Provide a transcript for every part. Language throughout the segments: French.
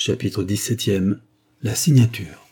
Chapitre 17e. La signature.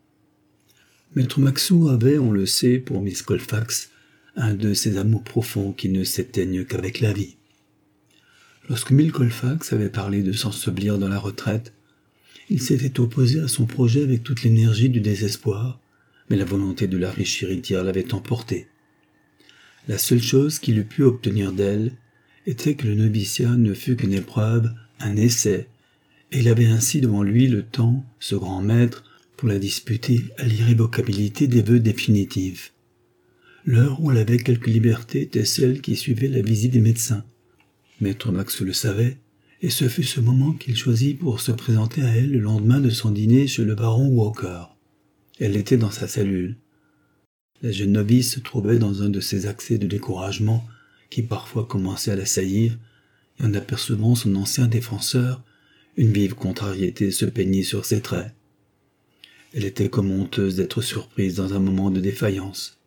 Maître Maxou avait, on le sait, pour Miss Colfax, un de ces amours profonds qui ne s'éteignent qu'avec la vie. Lorsque Miss Colfax avait parlé de s'ensevelir dans la retraite, il s'était opposé à son projet avec toute l'énergie du désespoir, mais la volonté de la riche héritière l'avait emporté. La seule chose qu'il eût pu obtenir d'elle était que le noviciat ne fût qu'une épreuve, un essai, et il avait ainsi devant lui le temps, ce grand maître, pour la disputer à l'irrévocabilité des vœux définitifs. L'heure où elle avait quelque liberté était celle qui suivait la visite des médecins. Maître Maxou le savait, et ce fut ce moment qu'il choisit pour se présenter à elle le lendemain de son dîner chez le baron Walker. Elle était dans sa cellule. La jeune novice se trouvait dans un de ces accès de découragement qui parfois commençaient à l'assaillir, et en apercevant son ancien défenseur, une vive contrariété se peignit sur ses traits. Elle était comme honteuse d'être surprise dans un moment de défaillance.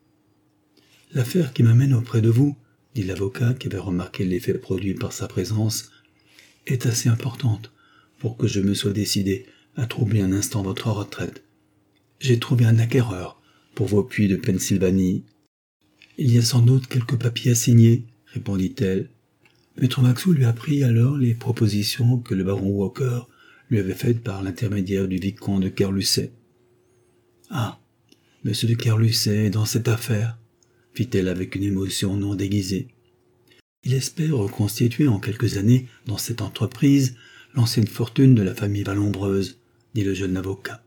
« L'affaire qui m'amène auprès de vous, » dit l'avocat qui avait remarqué l'effet produit par sa présence, « est assez importante pour que je me sois décidé à troubler un instant votre retraite. J'ai trouvé un acquéreur pour vos puits de Pennsylvanie. Il y a sans doute quelques papiers à signer, répondit-elle. Maître Maxou lui apprit alors les propositions que le baron Walker lui avait faites par l'intermédiaire du vicomte de Kerlusset. « Ah, monsieur de Kerlusset est dans cette affaire, » fit-elle avec une émotion non déguisée. « Il espère reconstituer en quelques années dans cette entreprise l'ancienne fortune de la famille Vallombreuse, » dit le jeune avocat.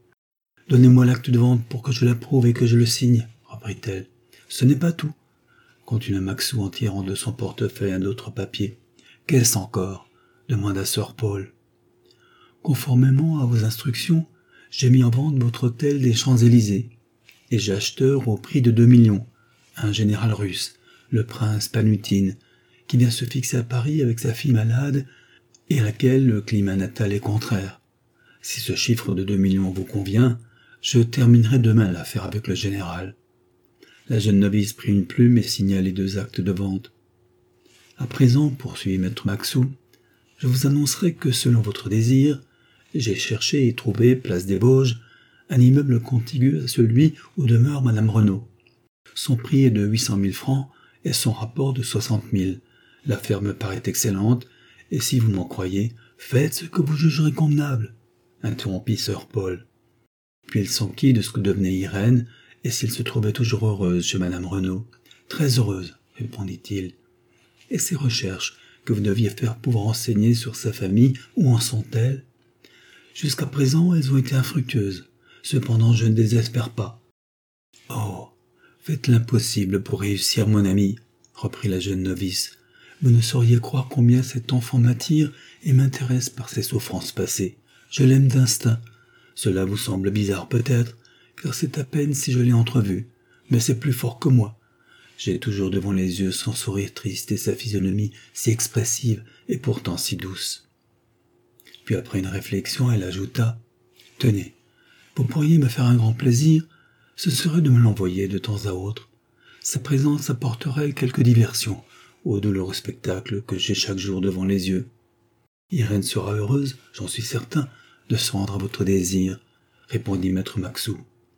« Donnez-moi l'acte de vente pour que je l'approuve et que je le signe, » reprit-elle. « Ce n'est pas tout, » continua Maxou en tirant de son portefeuille un autre papier. « Qu'est-ce encore » demanda Sir Paul. « Conformément à vos instructions, j'ai mis en vente votre hôtel des Champs-Élysées, et j'ai acheteur au prix de 2 millions, un général russe, le prince Panutine, qui vient se fixer à Paris avec sa fille malade et à laquelle le climat natal est contraire. Si ce chiffre de 2 millions vous convient, je terminerai demain l'affaire avec le général. » La jeune novice prit une plume et signa les 2 actes de vente. « À présent, poursuivit maître Maxou, je vous annoncerai que, selon votre désir, j'ai cherché et trouvé, place des Vosges, un immeuble contigu à celui où demeure madame Renaud. Son prix est de 800 000 francs et son rapport de 60 000. L'affaire me paraît excellente, et si vous m'en croyez, faites ce que vous jugerez convenable, » interrompit Sir Paul. Puis il s'enquit de ce que devenait Irène, et s'il se trouvait toujours heureuse chez madame Renaud. « Très heureuse, » répondit-il. « Et ces recherches que vous deviez faire pour vous renseigner sur sa famille, où en sont-elles ? Jusqu'à présent, elles ont été infructueuses. Cependant, je ne désespère pas. »« Oh, faites l'impossible pour réussir, mon ami, » reprit la jeune novice. « Vous ne sauriez croire combien cet enfant m'attire et m'intéresse par ses souffrances passées. Je l'aime d'instinct. Cela vous semble bizarre peut-être, car c'est à peine si je l'ai entrevu, mais c'est plus fort que moi. J'ai toujours devant les yeux son sourire triste et sa physionomie si expressive et pourtant si douce. » Puis après une réflexion, elle ajouta « Tenez, vous pourriez me faire un grand plaisir, ce serait de me l'envoyer de temps à autre. Sa présence apporterait quelque diversion au douloureux spectacle que j'ai chaque jour devant les yeux. Irène sera heureuse, j'en suis certain, de se rendre à votre désir, » répondit maître Maxou.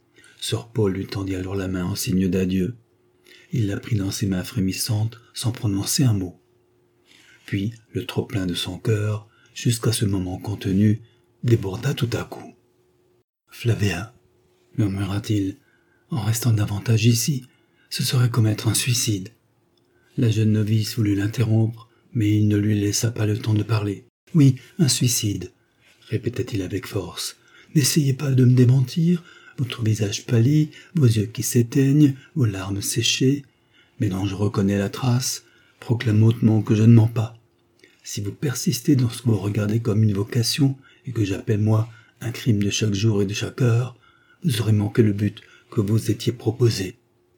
Sir Paul lui tendit alors la main en signe d'adieu. Il la prit dans ses mains frémissantes sans prononcer un mot. Puis, le trop-plein de son cœur, jusqu'à ce moment contenu, déborda tout à coup. « Flavia, » murmura-t-il, « en restant davantage ici, ce serait commettre un suicide. » La jeune novice voulut l'interrompre, mais il ne lui laissa pas le temps de parler. « Oui, un suicide, » répéta-t-il avec force. « N'essayez pas de me démentir, votre visage pâli, vos yeux qui s'éteignent, vos larmes séchées, mais dont je reconnais la trace, proclament hautement que je ne mens pas. Si vous persistez dans ce que vous regardez comme une vocation, et que j'appelle moi un crime de chaque jour et de chaque heure, vous aurez manqué le but que vous étiez proposé.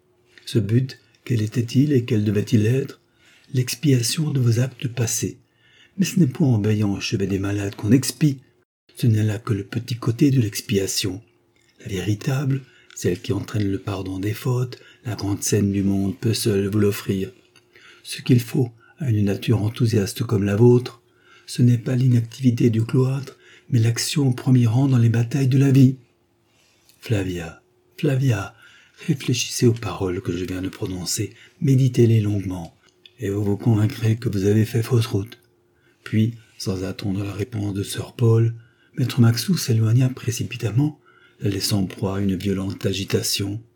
Ce but, quel était-il et quel devait-il être? L'expiation de vos actes passés. Mais ce n'est point en veillant au chevet des malades qu'on expie. Ce n'est là que le petit côté de l'expiation. La véritable, celle qui entraîne le pardon des fautes, la grande scène du monde peut seule vous l'offrir. Ce qu'il faut à une nature enthousiaste comme la vôtre, ce n'est pas l'inactivité du cloître, mais l'action au premier rang dans les batailles de la vie. Flavia, réfléchissez aux paroles que je viens de prononcer, méditez-les longuement, et vous vous convaincrez que vous avez fait fausse route. » Puis, sans attendre la réponse de sir Paul, maître Maxou s'éloigna précipitamment, la laissant en proie à une violente agitation.